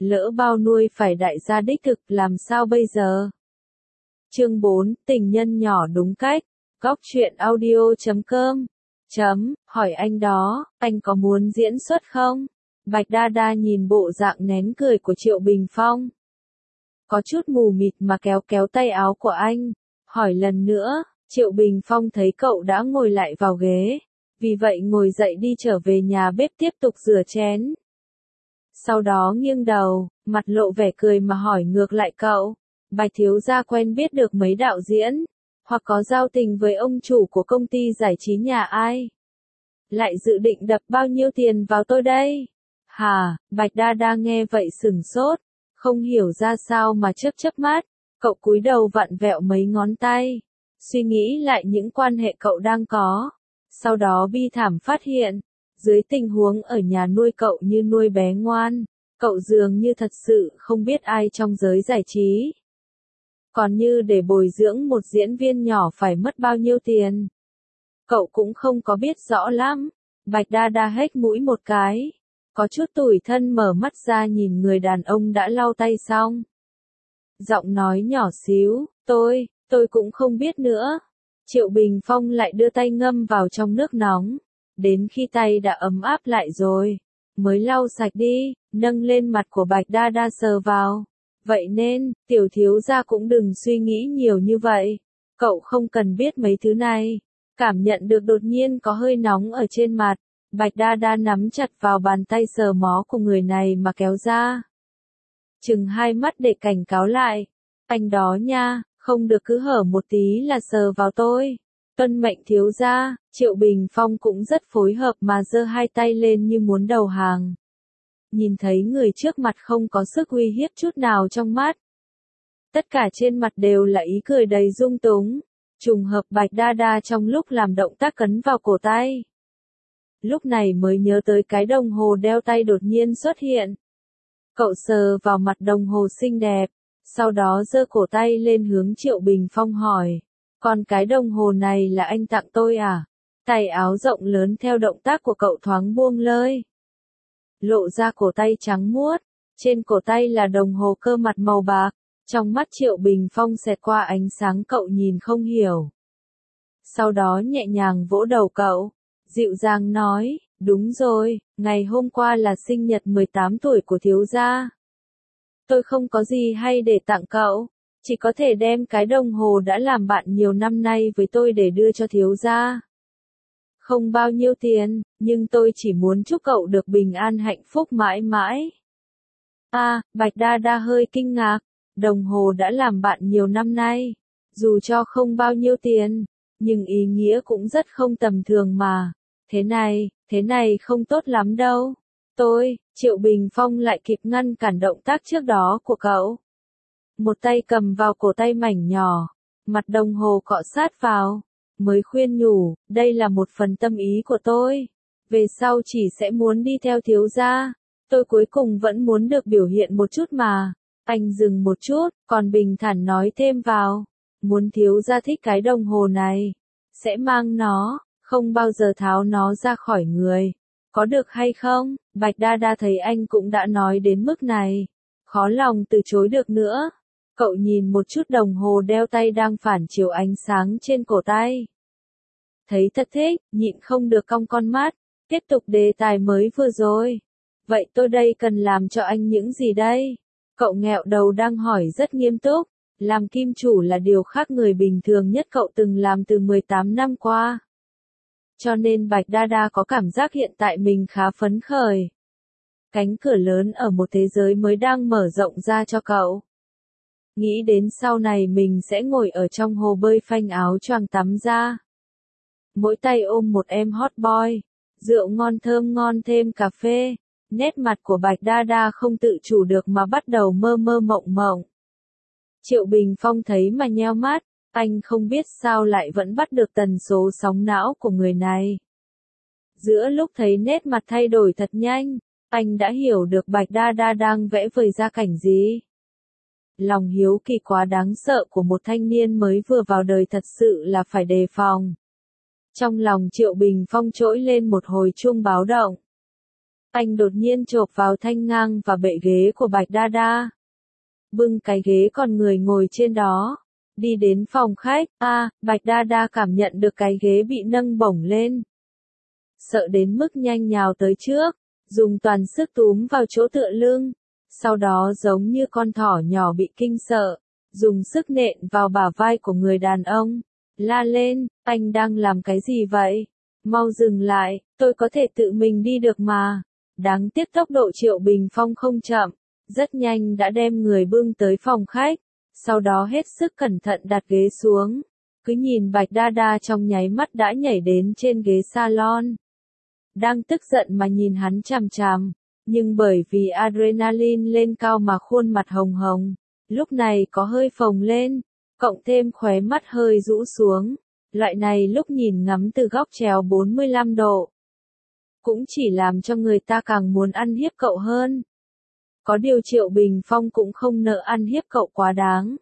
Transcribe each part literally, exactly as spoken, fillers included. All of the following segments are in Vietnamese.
lỡ bao nuôi phải đại gia đích thực làm sao bây giờ? Chương bốn, tình nhân nhỏ đúng cách, góc truyện audio chấm com, chấm, hỏi anh đó, anh có muốn diễn xuất không? Bạch Đa Đa nhìn bộ dạng nén cười của Triệu Bình Phong. Có chút mù mịt mà kéo kéo tay áo của anh, hỏi lần nữa, Triệu Bình Phong thấy cậu đã ngồi lại vào ghế, vì vậy ngồi dậy đi trở về nhà bếp tiếp tục rửa chén. Sau đó nghiêng đầu, mặt lộ vẻ cười mà hỏi ngược lại cậu, Bạch thiếu gia quen biết được mấy đạo diễn, hoặc có giao tình với ông chủ của công ty giải trí nhà ai? Lại dự định đập bao nhiêu tiền vào tôi đây? Hà, Bạch Đa Đa nghe vậy sửng sốt, không hiểu ra sao mà chớp chớp mắt, cậu cúi đầu vặn vẹo mấy ngón tay, suy nghĩ lại những quan hệ cậu đang có, sau đó bi thảm phát hiện, dưới tình huống ở nhà nuôi cậu như nuôi bé ngoan, cậu dường như thật sự không biết ai trong giới giải trí. Còn như để bồi dưỡng một diễn viên nhỏ phải mất bao nhiêu tiền? Cậu cũng không có biết rõ lắm. Bạch Đa Đa hếch mũi một cái, có chút tủi thân mở mắt ra nhìn người đàn ông đã lau tay xong. Giọng nói nhỏ xíu, tôi, tôi cũng không biết nữa. Triệu Bình Phong lại đưa tay ngâm vào trong nước nóng, đến khi tay đã ấm áp lại rồi, mới lau sạch đi, nâng lên mặt của Bạch Đa Đa sờ vào. Vậy nên, tiểu thiếu gia cũng đừng suy nghĩ nhiều như vậy, cậu không cần biết mấy thứ này. Cảm nhận được đột nhiên có hơi nóng ở trên mặt, Bạch Đa Đa nắm chặt vào bàn tay sờ mó của người này mà kéo ra. Chừng hai mắt để cảnh cáo lại, anh đó nha, không được cứ hở một tí là sờ vào tôi. Tuân mệnh thiếu gia. Triệu Bình Phong cũng rất phối hợp mà giơ hai tay lên như muốn đầu hàng. Nhìn thấy người trước mặt không có sức uy hiếp chút nào trong mắt. Tất cả trên mặt đều là ý cười đầy dung túng. Trùng hợp Bạch Đa Đa trong lúc làm động tác cấn vào cổ tay. Lúc này mới nhớ tới cái đồng hồ đeo tay đột nhiên xuất hiện. Cậu sờ vào mặt đồng hồ xinh đẹp, sau đó giơ cổ tay lên hướng Triệu Bình Phong hỏi, còn cái đồng hồ này là anh tặng tôi à? Tay áo rộng lớn theo động tác của cậu thoáng buông lơi. Lộ ra cổ tay trắng muốt, trên cổ tay là đồng hồ cơ mặt màu bạc, trong mắt Triệu Bình Phong xẹt qua ánh sáng cậu nhìn không hiểu. Sau đó nhẹ nhàng vỗ đầu cậu, dịu dàng nói, đúng rồi, ngày hôm qua là sinh nhật mười tám tuổi của thiếu gia. Tôi không có gì hay để tặng cậu, chỉ có thể đem cái đồng hồ đã làm bạn nhiều năm nay với tôi để đưa cho thiếu gia. Không bao nhiêu tiền, nhưng tôi chỉ muốn chúc cậu được bình an hạnh phúc mãi mãi. À, Bạch Đa Đa hơi kinh ngạc, đồng hồ đã làm bạn nhiều năm nay, dù cho không bao nhiêu tiền, nhưng ý nghĩa cũng rất không tầm thường mà. Thế này, thế này không tốt lắm đâu. Tôi, Triệu Bình Phong lại kịp ngăn cản động tác trước đó của cậu. Một tay cầm vào cổ tay mảnh nhỏ, mặt đồng hồ cọ sát vào, mới khuyên nhủ, đây là một phần tâm ý của tôi. Về sau chỉ sẽ muốn đi theo thiếu gia, tôi cuối cùng vẫn muốn được biểu hiện một chút mà. Anh dừng một chút, còn bình thản nói thêm vào, muốn thiếu gia thích cái đồng hồ này, sẽ mang nó, không bao giờ tháo nó ra khỏi người. Có được hay không? Bạch Đa Đa thấy anh cũng đã nói đến mức này, khó lòng từ chối được nữa. Cậu nhìn một chút đồng hồ đeo tay đang phản chiếu ánh sáng trên cổ tay. Thấy thật thích, nhịn không được cong con mắt, tiếp tục đề tài mới vừa rồi. Vậy tôi đây cần làm cho anh những gì đây? Cậu nghẹo đầu đang hỏi rất nghiêm túc, làm kim chủ là điều khác người bình thường nhất cậu từng làm từ mười tám năm qua. Cho nên Bạch Đa Đa có cảm giác hiện tại mình khá phấn khởi. Cánh cửa lớn ở một thế giới mới đang mở rộng ra cho cậu. Nghĩ đến sau này mình sẽ ngồi ở trong hồ bơi phanh áo choàng tắm ra. Mỗi tay ôm một em hot boy, rượu ngon thơm ngon thêm cà phê, nét mặt của Bạch Đa Đa không tự chủ được mà bắt đầu mơ mơ mộng mộng. Triệu Bình Phong thấy mà nheo mắt, anh không biết sao lại vẫn bắt được tần số sóng não của người này. Giữa lúc thấy nét mặt thay đổi thật nhanh, anh đã hiểu được Bạch Đa Đa đang vẽ vời ra cảnh gì. Lòng hiếu kỳ quá đáng sợ của một thanh niên mới vừa vào đời thật sự là phải đề phòng. Trong lòng Triệu Bình Phong trỗi lên một hồi chuông báo động. Anh đột nhiên chộp vào thanh ngang và bệ ghế của Bạch Đa Đa. Bưng cái ghế còn người ngồi trên đó. Đi đến phòng khách, a à, Bạch Đa Đa cảm nhận được cái ghế bị nâng bổng lên. Sợ đến mức nhanh nhào tới trước, dùng toàn sức túm vào chỗ tựa lưng. Sau đó giống như con thỏ nhỏ bị kinh sợ, dùng sức nện vào bả vai của người đàn ông. La lên, anh đang làm cái gì vậy? Mau dừng lại, tôi có thể tự mình đi được mà. Đáng tiếc tốc độ Triệu Bình Phong không chậm, rất nhanh đã đem người bưng tới phòng khách, sau đó hết sức cẩn thận đặt ghế xuống. Cứ nhìn Bạch Đa Đa trong nháy mắt đã nhảy đến trên ghế salon. Đang tức giận mà nhìn hắn chằm chằm, nhưng bởi vì adrenaline lên cao mà khuôn mặt hồng hồng, lúc này có hơi phồng lên, cộng thêm khóe mắt hơi rũ xuống. Loại này lúc nhìn ngắm từ góc chéo bốn mươi lăm độ, cũng chỉ làm cho người ta càng muốn ăn hiếp cậu hơn. Có điều Triệu Bình Phong cũng không nỡ ăn hiếp cậu quá đáng.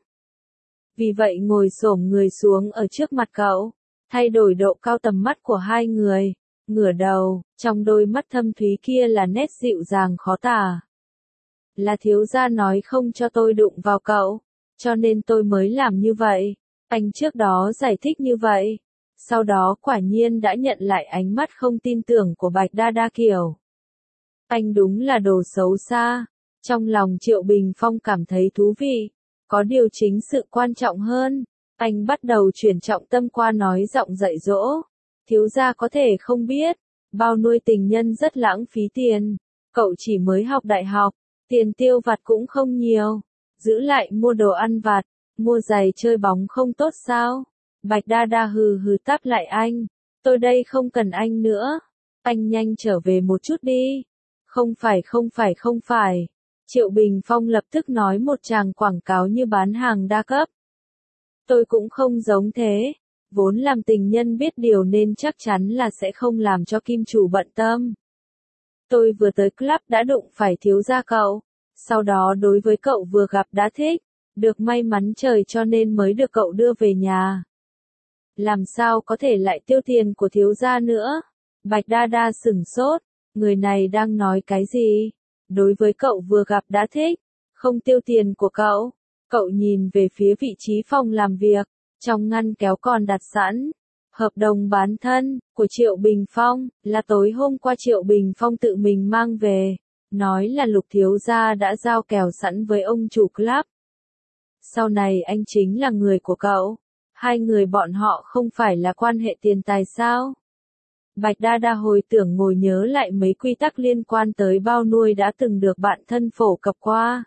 Vì vậy ngồi xổm người xuống ở trước mặt cậu, thay đổi độ cao tầm mắt của hai người, ngửa đầu, trong đôi mắt thâm thúy kia là nét dịu dàng khó tả. Là thiếu gia nói không cho tôi đụng vào cậu, cho nên tôi mới làm như vậy. Anh trước đó giải thích như vậy, sau đó quả nhiên đã nhận lại ánh mắt không tin tưởng của Bạch Đa Đa kiểu. Anh đúng là đồ xấu xa. Trong lòng Triệu Bình Phong cảm thấy thú vị, có điều chính sự quan trọng hơn. Anh bắt đầu chuyển trọng tâm qua nói giọng dạy dỗ. Thiếu gia có thể không biết, bao nuôi tình nhân rất lãng phí tiền. Cậu chỉ mới học đại học, tiền tiêu vặt cũng không nhiều. Giữ lại mua đồ ăn vặt, mua giày chơi bóng không tốt sao? Bạch Đa Đa hừ hừ táp lại anh. Tôi đây không cần anh nữa. Anh nhanh trở về một chút đi. Không phải không phải không phải. Triệu Bình Phong lập tức nói một tràng quảng cáo như bán hàng đa cấp. Tôi cũng không giống thế. Vốn làm tình nhân biết điều nên chắc chắn là sẽ không làm cho kim chủ bận tâm. Tôi vừa tới club đã đụng phải thiếu gia cậu. Sau đó đối với cậu vừa gặp đã thích. Được may mắn trời cho nên mới được cậu đưa về nhà. Làm sao có thể lại tiêu tiền của thiếu gia nữa? Bạch Đa Đa sửng sốt. Người này đang nói cái gì? Đối với cậu vừa gặp đã thích, không tiêu tiền của cậu. Cậu nhìn về phía vị trí phòng làm việc, trong ngăn kéo còn đặt sẵn hợp đồng bán thân của Triệu Bình Phong, là tối hôm qua Triệu Bình Phong tự mình mang về, nói là Lục thiếu gia đã giao kèo sẵn với ông chủ club. Sau này anh chính là người của cậu. Hai người bọn họ không phải là quan hệ tiền tài sao? Bạch Đa Đa hồi tưởng ngồi nhớ lại mấy quy tắc liên quan tới bao nuôi đã từng được bạn thân phổ cập qua.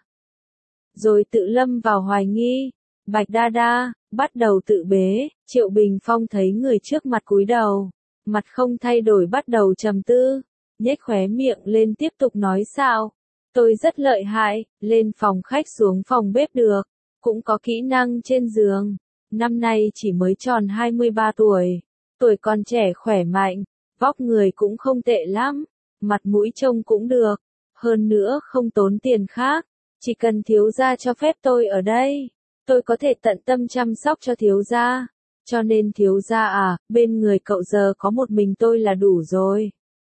Rồi tự lâm vào hoài nghi. Bạch Đa Đa, bắt đầu tự bế. Triệu Bình Phong thấy người trước mặt cúi đầu, mặt không thay đổi bắt đầu trầm tư, nhếch khóe miệng lên tiếp tục nói sao. Tôi rất lợi hại, lên phòng khách xuống phòng bếp được, cũng có kỹ năng trên giường. Năm nay chỉ mới tròn hai mươi ba tuổi, tuổi còn trẻ khỏe mạnh, vóc người cũng không tệ lắm, mặt mũi trông cũng được, hơn nữa không tốn tiền khác, chỉ cần thiếu gia cho phép tôi ở đây, tôi có thể tận tâm chăm sóc cho thiếu gia, cho nên thiếu gia à, bên người cậu giờ có một mình tôi là đủ rồi.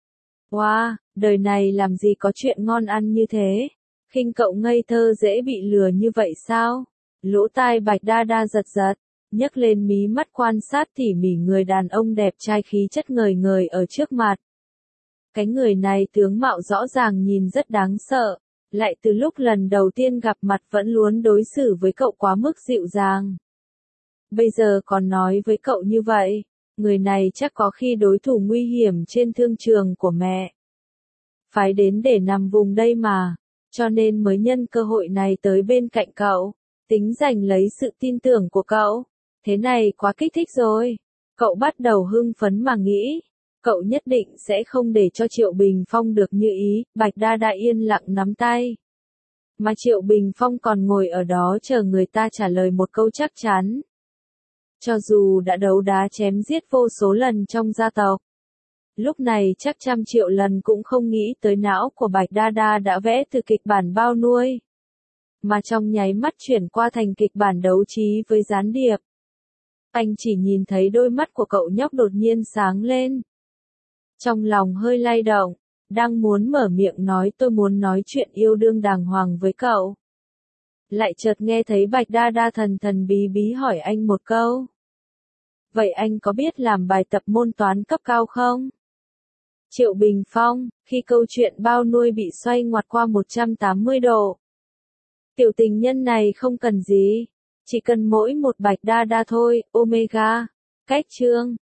Wow, đời này làm gì có chuyện ngon ăn như thế, khinh cậu ngây thơ dễ bị lừa như vậy sao? Lỗ tai Bạch Đa Đa giật giật, nhấc lên mí mắt quan sát tỉ mỉ người đàn ông đẹp trai khí chất ngời ngời ở trước mặt. Cái người này tướng mạo rõ ràng nhìn rất đáng sợ, lại từ lúc lần đầu tiên gặp mặt vẫn luôn đối xử với cậu quá mức dịu dàng. Bây giờ còn nói với cậu như vậy, người này chắc có khi đối thủ nguy hiểm trên thương trường của mẹ. Phái đến để nằm vùng đây mà, cho nên mới nhân cơ hội này tới bên cạnh cậu, tính giành lấy sự tin tưởng của cậu. Thế này quá kích thích rồi. Cậu bắt đầu hưng phấn mà nghĩ, cậu nhất định sẽ không để cho Triệu Bình Phong được như ý. Bạch Đa Đa yên lặng nắm tay. Mà Triệu Bình Phong còn ngồi ở đó chờ người ta trả lời một câu chắc chắn. Cho dù đã đấu đá chém giết vô số lần trong gia tộc, lúc này chắc trăm triệu lần cũng không nghĩ tới não của Bạch Đa Đa đã vẽ từ kịch bản bao nuôi, mà trong nháy mắt chuyển qua thành kịch bản đấu trí với gián điệp. Anh chỉ nhìn thấy đôi mắt của cậu nhóc đột nhiên sáng lên. Trong lòng hơi lay động, Đang muốn mở miệng nói tôi muốn nói chuyện yêu đương đàng hoàng với cậu. Lại chợt nghe thấy Bạch Đa Đa thần thần bí bí hỏi anh một câu. Vậy anh có biết làm bài tập môn toán cấp cao không? Triệu Bình Phong, khi câu chuyện bao nuôi bị xoay ngoặt qua một trăm tám mươi độ. Tiểu tình nhân này không cần gì, chỉ cần mỗi một Bạch Đa Đa thôi, Omega. Cách chương